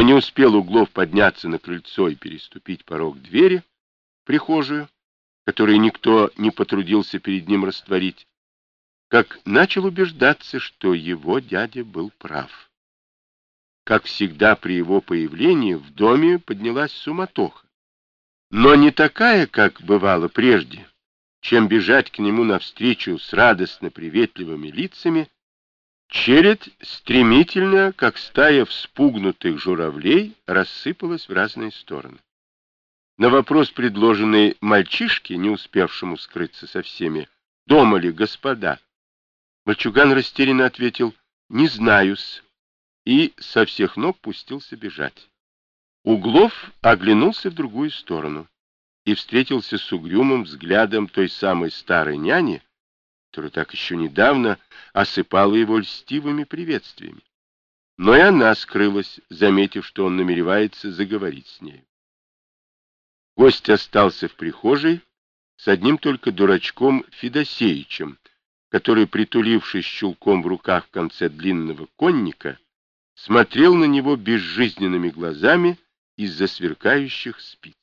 Но не успел Углов подняться на крыльцо и переступить порог двери в прихожую, которую никто не потрудился перед ним растворить, как начал убеждаться, что его дядя был прав. Как всегда при его появлении в доме поднялась суматоха, но не такая, как бывало прежде, чем бежать к нему навстречу с радостно-приветливыми лицами. Чередь стремительно, как стая вспугнутых журавлей, рассыпалась в разные стороны. На вопрос, предложенный мальчишке, не успевшему скрыться со всеми, «Дома ли господа?», мальчуган растерянно ответил «Не знаю-с», и со всех ног пустился бежать. Углов оглянулся в другую сторону и встретился с угрюмым взглядом той самой старой няни, которая так еще недавно осыпала его льстивыми приветствиями. Но и она скрылась, заметив, что он намеревается заговорить с ней. Гость остался в прихожей с одним только дурачком Федосеичем, который, притулившись чулком в руках в конце длинного конника, смотрел на него безжизненными глазами из-за сверкающих спиц.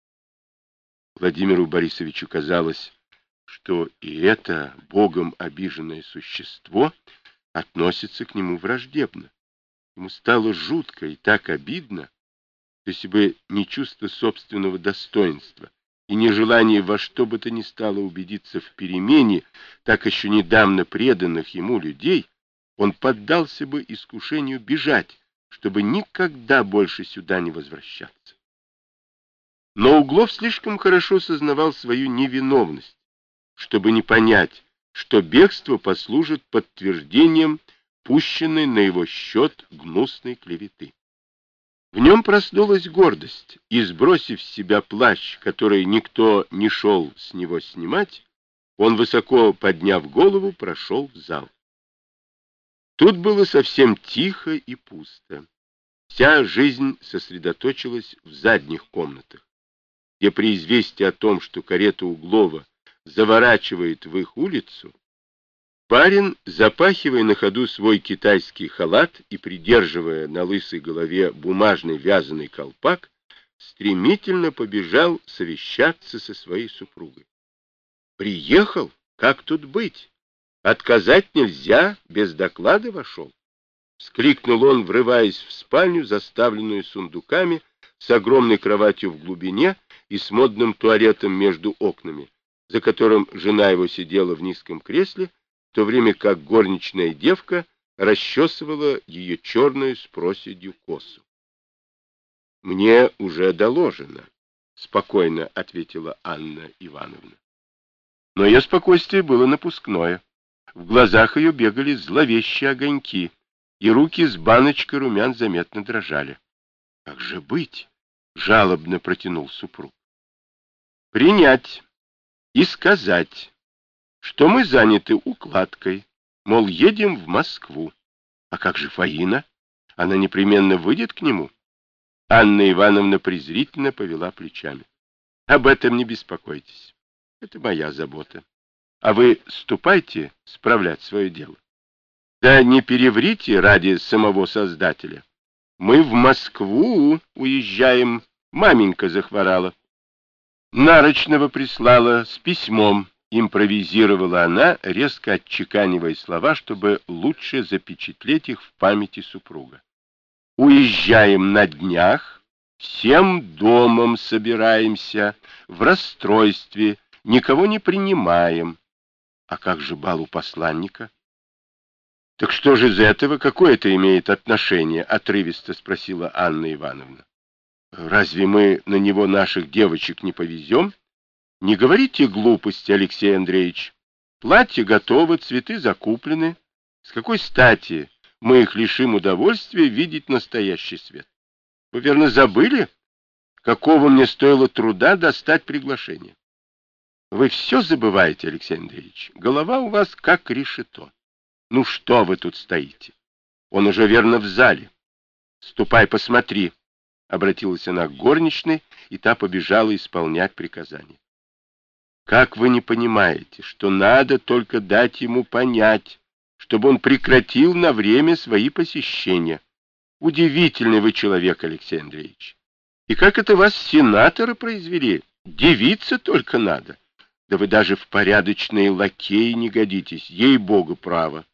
Владимиру Борисовичу казалось, что и это Богом обиженное существо относится к нему враждебно. Ему стало жутко и так обидно, что если бы не чувство собственного достоинства и нежелание во что бы то ни стало убедиться в перемене так еще недавно преданных ему людей, он поддался бы искушению бежать, чтобы никогда больше сюда не возвращаться. Но Углов слишком хорошо сознавал свою невиновность, чтобы не понять, что бегство послужит подтверждением пущенной на его счет гнусной клеветы. В нем проснулась гордость, и, сбросив с себя плащ, который никто не шел с него снимать, он, высоко подняв голову, прошел в зал. Тут было совсем тихо и пусто. Вся жизнь сосредоточилась в задних комнатах, где при известии о том, что карета Углова заворачивает в их улицу, барин, запахивая на ходу свой китайский халат и придерживая на лысой голове бумажный вязаный колпак, стремительно побежал совещаться со своей супругой. «Приехал? Как тут быть? Отказать нельзя, без доклада вошел!» — вскрикнул он, врываясь в спальню, заставленную сундуками, с огромной кроватью в глубине и с модным туалетом между окнами, за которым жена его сидела в низком кресле, в то время как горничная девка расчесывала ее черную с проседью косу. «Мне уже доложено», — спокойно ответила Анна Ивановна. Но ее спокойствие было напускное. В глазах ее бегали зловещие огоньки, и руки с баночкой румян заметно дрожали. «Как же быть?» — жалобно протянул супруг. «Принять и сказать, что мы заняты укладкой, мол, едем в Москву. А как же Фаина? Она непременно выйдет к нему?» Анна Ивановна презрительно повела плечами. «Об этом не беспокойтесь. Это моя забота. А вы ступайте справлять свое дело. Да не переврите ради самого Создателя. Мы в Москву уезжаем. Маменька захворала. Нарочного прислала с письмом», импровизировала она, резко отчеканивая слова, чтобы лучше запечатлеть их в памяти супруга. «Уезжаем на днях, всем домом собираемся, в расстройстве, никого не принимаем». «А как же бал у посланника?» «Так что же из этого, какое это имеет отношение?» — отрывисто спросила Анна Ивановна. «Разве мы на него наших девочек не повезем?» «Не говорите глупости, Алексей Андреевич. Платье готово, цветы закуплены. С какой стати мы их лишим удовольствия видеть настоящий свет? Вы, верно, забыли, какого мне стоило труда достать приглашение?» «Вы все забываете, Алексей Андреевич. Голова у вас как решето. Ну что вы тут стоите? Он уже верно в зале. Ступай, посмотри», — обратилась она к горничной, и та побежала исполнять приказание. «Как вы не понимаете, что надо только дать ему понять, чтобы он прекратил на время свои посещения? Удивительный вы человек, Алексей Андреевич. И как это вас сенатора произвели? Девиться только надо. Да вы даже в порядочные лакеи не годитесь, ей-богу, право.